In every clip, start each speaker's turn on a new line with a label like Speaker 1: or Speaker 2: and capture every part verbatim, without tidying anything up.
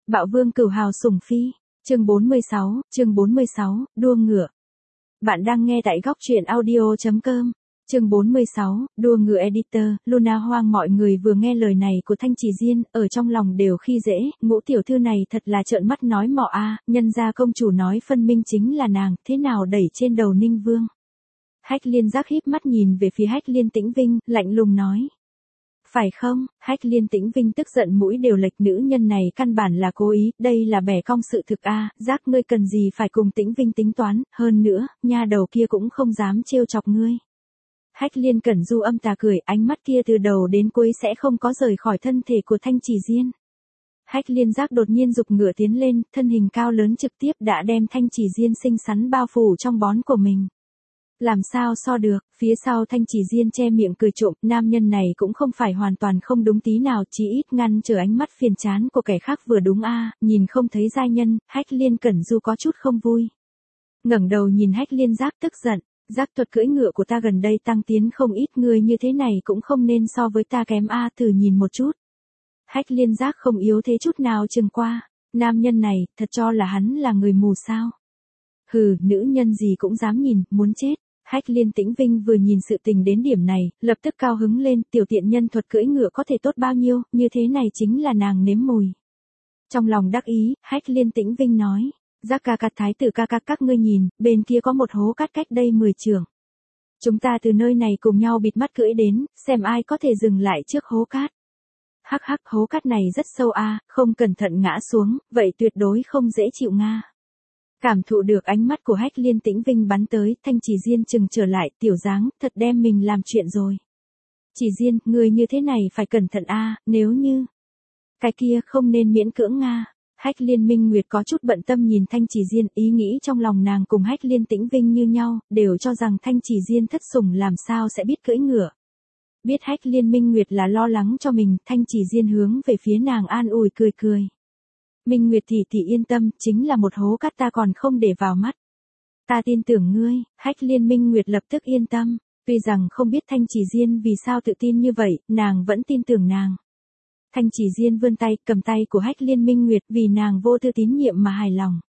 Speaker 1: Bạo vương cửu hào sủng phi, chương bốn mươi sáu, chương bốn mươi sáu, đua ngựa. Bạn đang nghe tại góc truyện audio chấm com. Chương bốn mươi sáu, đua ngựa editor, Luna Hoang. Mọi người vừa nghe lời này của Thanh Trì Diên, ở trong lòng đều khi dễ, Ngũ tiểu thư này thật là trợn mắt nói mọ a, nhân gia công chủ nói phân minh chính là nàng, thế nào đẩy trên đầu Ninh Vương. Hách Liên Giác híp mắt nhìn về phía Hách Liên Tĩnh Vinh, lạnh lùng nói. Phải không? Hách Liên Tĩnh Vinh tức giận mũi đều lệch, nữ nhân này căn bản là cố ý, đây là bẻ cong sự thực a, Giác ngươi cần gì phải cùng Tĩnh Vinh tính toán, hơn nữa, nha đầu kia cũng không dám trêu chọc ngươi. Hách Liên Cẩn Du âm tà cười, ánh mắt kia từ đầu đến cuối sẽ không có rời khỏi thân thể của Thanh Trì Diên. Hách Liên Giác đột nhiên giục ngựa tiến lên, thân hình cao lớn trực tiếp đã đem Thanh Trì Diên xinh xắn bao phủ trong bón của mình. Làm sao so được, phía sau Thanh Trì Diên che miệng cười trộm, nam nhân này cũng không phải hoàn toàn không đúng tí nào, chỉ ít ngăn trở ánh mắt phiền chán của kẻ khác vừa đúng a, nhìn không thấy giai nhân, Hách Liên Cẩn Du có chút không vui. Ngẩng đầu nhìn Hách Liên Giác tức giận, Giác thuật cưỡi ngựa của ta gần đây tăng tiến không ít, người như thế này cũng không nên so với ta kém a, thử nhìn một chút. Hách Liên Giác không yếu thế chút nào chừng qua, nam nhân này, thật cho là hắn là người mù sao. Hừ, nữ nhân gì cũng dám nhìn, muốn chết. Hách Liên Tĩnh Vinh vừa nhìn sự tình đến điểm này, lập tức cao hứng lên, tiểu tiện nhân thuật cưỡi ngựa có thể tốt bao nhiêu, như thế này chính là nàng nếm mùi. Trong lòng đắc ý, Hách Liên Tĩnh Vinh nói, Giác ca ca, thái tử ca ca, các ngươi nhìn, bên kia có một hố cát cách đây mười trượng. Chúng ta từ nơi này cùng nhau bịt mắt cưỡi đến, xem ai có thể dừng lại trước hố cát. Hắc hắc, hố cát này rất sâu a, không cẩn thận ngã xuống, vậy tuyệt đối không dễ chịu nga. Cảm thụ được ánh mắt của Hách Liên Tĩnh Vinh bắn tới, Thanh Trì Diên chừng trở lại, tiểu dáng, thật đem mình làm chuyện rồi. Trì Diên, người như thế này phải cẩn thận a, nếu như... Cái kia không nên miễn cưỡng nga. Hách Liên Minh Nguyệt có chút bận tâm nhìn Thanh Trì Diên, ý nghĩ trong lòng nàng cùng Hách Liên Tĩnh Vinh như nhau, đều cho rằng Thanh Trì Diên thất sủng làm sao sẽ biết cưỡi ngựa. Biết Hách Liên Minh Nguyệt là lo lắng cho mình, Thanh Trì Diên hướng về phía nàng an ủi cười cười. Minh Nguyệt tỷ tỷ yên tâm, chính là một hố cát ta còn không để vào mắt. Ta tin tưởng ngươi, Hách Liên Minh Nguyệt lập tức yên tâm, tuy rằng không biết Thanh Trì Diên vì sao tự tin như vậy, nàng vẫn tin tưởng nàng. Thanh Trì Diên vươn tay, cầm tay của Hách Liên Minh Nguyệt vì nàng vô tư tín nhiệm mà hài lòng.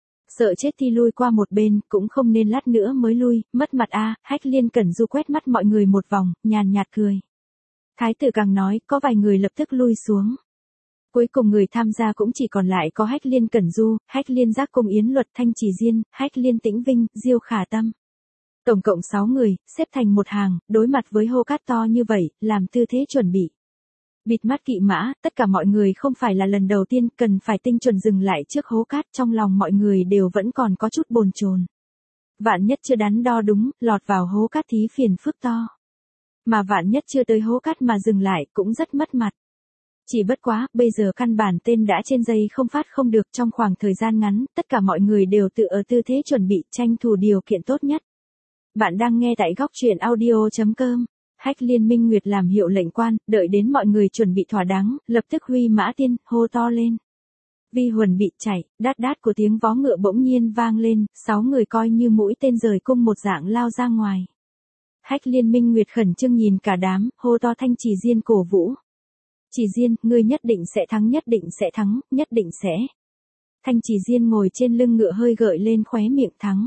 Speaker 1: Sợ chết thì lui qua một bên, cũng không nên lát nữa mới lui, mất mặt a, Hách Liên Cẩn Du quét mắt mọi người một vòng, nhàn nhạt cười. Thái tử càng nói, có vài người lập tức lui xuống. Cuối cùng người tham gia cũng chỉ còn lại có Hách Liên Cẩn Du, Hách Liên Giác cùng Yến Luật, Thanh Trì Diên, Hách Liên Tĩnh Vinh, Diêu Khả Tâm. Tổng cộng sáu người, xếp thành một hàng, đối mặt với hố cát to như vậy, làm tư thế chuẩn bị. Bịt mắt kỵ mã, tất cả mọi người không phải là lần đầu tiên, cần phải tinh chuẩn dừng lại trước hố cát, trong lòng mọi người đều vẫn còn có chút bồn chồn. Vạn nhất chưa đắn đo đúng, lọt vào hố cát thí phiền phức to. Mà vạn nhất chưa tới hố cát mà dừng lại, cũng rất mất mặt. Chỉ bất quá, bây giờ căn bản tên đã trên dây không phát không được, trong khoảng thời gian ngắn, tất cả mọi người đều tự ở tư thế chuẩn bị, tranh thủ điều kiện tốt nhất. Bạn đang nghe tại góc truyện audio chấm com. Hách Liên Minh Nguyệt làm hiệu lệnh quan, đợi đến mọi người chuẩn bị thỏa đáng, lập tức huy mã tiên, hô to lên. Vi huần bị chạy, đát đát của tiếng vó ngựa bỗng nhiên vang lên, sáu người coi như mũi tên rời cung một dạng lao ra ngoài. Hách Liên Minh Nguyệt khẩn trương nhìn cả đám, hô to Thanh Trì Diên cổ vũ. Trì Diên, ngươi nhất định sẽ thắng, nhất định sẽ thắng, nhất định sẽ. Thanh Trì Diên ngồi trên lưng ngựa hơi gợi lên khóe miệng thắng.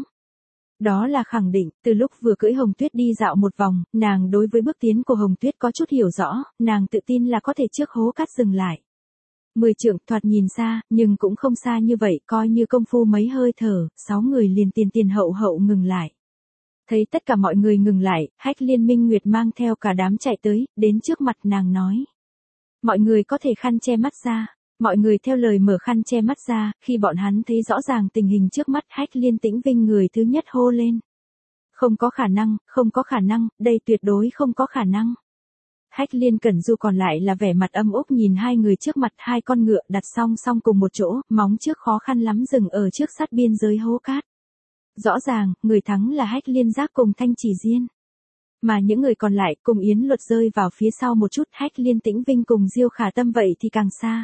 Speaker 1: Đó là khẳng định, từ lúc vừa cưỡi Hồng Tuyết đi dạo một vòng, nàng đối với bước tiến của Hồng Tuyết có chút hiểu rõ, nàng tự tin là có thể trước hố cát dừng lại. Mười trượng thoạt nhìn xa, nhưng cũng không xa như vậy, coi như công phu mấy hơi thở, sáu người liền tiền tiền hậu hậu ngừng lại. Thấy tất cả mọi người ngừng lại, Hách Liên Minh Nguyệt mang theo cả đám chạy tới, đến trước mặt nàng nói. Mọi người có thể khăn che mắt ra. Mọi người theo lời mở khăn che mắt ra, khi bọn hắn thấy rõ ràng tình hình trước mắt, Hách Liên Tĩnh Vinh người thứ nhất hô lên. Không có khả năng, không có khả năng, đây tuyệt đối không có khả năng. Hách Liên Cẩn Du còn lại là vẻ mặt âm úp nhìn hai người trước mặt, hai con ngựa đặt song song cùng một chỗ, móng trước khó khăn lắm dừng ở trước sát biên giới hố cát. Rõ ràng, người thắng là Hách Liên Giác cùng Thanh Trì Diên. Mà những người còn lại cùng Yến Luật rơi vào phía sau một chút, Hách Liên Tĩnh Vinh cùng Diêu Khả Tâm vậy thì càng xa.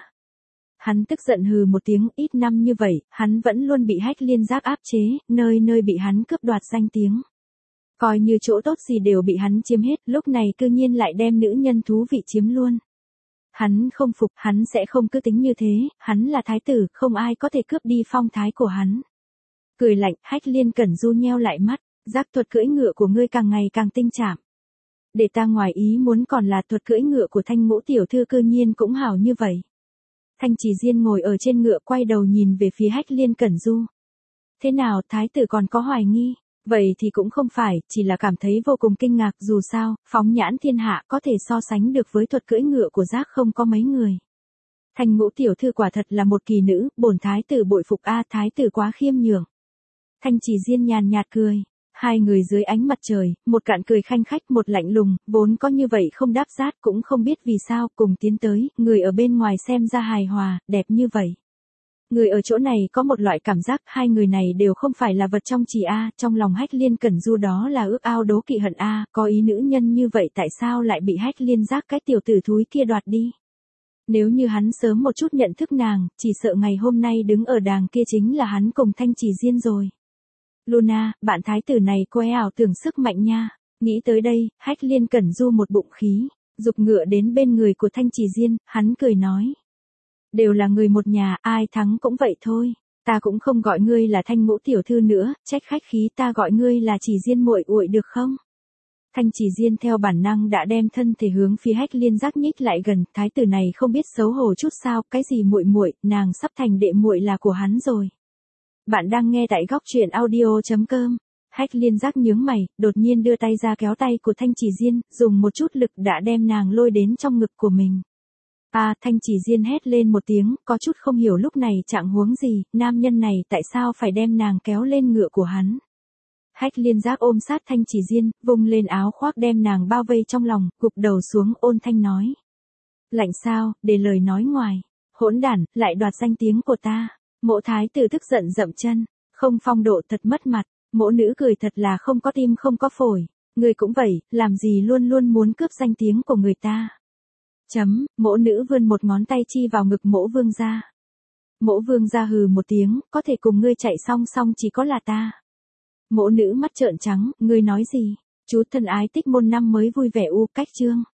Speaker 1: Hắn tức giận hừ một tiếng, ít năm như vậy, hắn vẫn luôn bị Hách Liên Giác áp chế, nơi nơi bị hắn cướp đoạt danh tiếng. Coi như chỗ tốt gì đều bị hắn chiếm hết, lúc này cư nhiên lại đem nữ nhân thú vị chiếm luôn. Hắn không phục, hắn sẽ không cứ tính như thế, hắn là thái tử, không ai có thể cướp đi phong thái của hắn. Cười lạnh, Hách Liên Cẩn Du nheo lại mắt, giác thuật cưỡi ngựa của ngươi càng ngày càng tinh chạm. Để ta ngoài ý muốn còn là thuật cưỡi ngựa của Thanh Ngũ tiểu thư cư nhiên cũng hảo như vậy. Thanh Chỉ Diên ngồi ở trên ngựa quay đầu nhìn về phía Hách Liên Cẩn Du. Thế nào, thái tử còn có hoài nghi? Vậy thì cũng không phải, chỉ là cảm thấy vô cùng kinh ngạc, dù sao, phóng nhãn thiên hạ có thể so sánh được với thuật cưỡi ngựa của giác không có mấy người. Thanh Ngũ tiểu thư quả thật là một kỳ nữ, bổn thái tử bội phục a, thái tử quá khiêm nhường. Thanh Chỉ Diên nhàn nhạt cười, hai người dưới ánh mặt trời, một cạn cười khanh khách một lạnh lùng, vốn có như vậy không đáp rát cũng không biết vì sao, cùng tiến tới, người ở bên ngoài xem ra hài hòa, đẹp như vậy. Người ở chỗ này có một loại cảm giác hai người này đều không phải là vật trong chỉ a, trong lòng Hách Liên Cẩn Du đó là ước ao đố kỵ hận a, có ý nữ nhân như vậy tại sao lại bị Hách Liên Giác cái tiểu tử thúi kia đoạt đi. Nếu như hắn sớm một chút nhận thức nàng, chỉ sợ ngày hôm nay đứng ở đàng kia chính là hắn cùng Thanh Chỉ Diên rồi. Luna, bạn thái tử này cô ấy ảo tưởng sức mạnh nha. Nghĩ tới đây, Hách Liên Cẩn Du một bụng khí, giục ngựa đến bên người của Thanh Chỉ Diên, hắn cười nói. Đều là người một nhà, ai thắng cũng vậy thôi. Ta cũng không gọi ngươi là Thanh Ngũ tiểu thư nữa, trách khách khí, ta gọi ngươi là Chỉ Diên muội uội được không? Thanh Chỉ Diên theo bản năng đã đem thân thể hướng phía Hách Liên Giác nhích lại gần, thái tử này không biết xấu hổ chút sao, cái gì muội muội, nàng sắp thành đệ muội là của hắn rồi. Bạn đang nghe tại góc truyện audio chấm com. Hách Liên Giác nhướng mày, đột nhiên đưa tay ra kéo tay của Thanh Chỉ Diên, dùng một chút lực đã đem nàng lôi đến trong ngực của mình. À, Thanh Chỉ Diên hét lên một tiếng, có chút không hiểu lúc này trạng huống gì, nam nhân này tại sao phải đem nàng kéo lên ngựa của hắn. Hách Liên Giác ôm sát Thanh Chỉ Diên, vung lên áo khoác đem nàng bao vây trong lòng, gục đầu xuống ôn thanh nói. Lạnh sao, để lời nói ngoài, hỗn đản, lại đoạt danh tiếng của ta. Mộ thái tử tức giận dậm chân, không phong độ thật mất mặt, mộ nữ cười thật là không có tim không có phổi, người cũng vậy, làm gì luôn luôn muốn cướp danh tiếng của người ta. Chấm, mộ nữ vươn một ngón tay chi vào ngực mộ vương gia. Mộ vương gia hừ một tiếng, có thể cùng ngươi chạy song song chỉ có là ta. Mộ nữ mắt trợn trắng, ngươi nói gì? Chú thân ái tích môn năm mới vui vẻ u cách chương.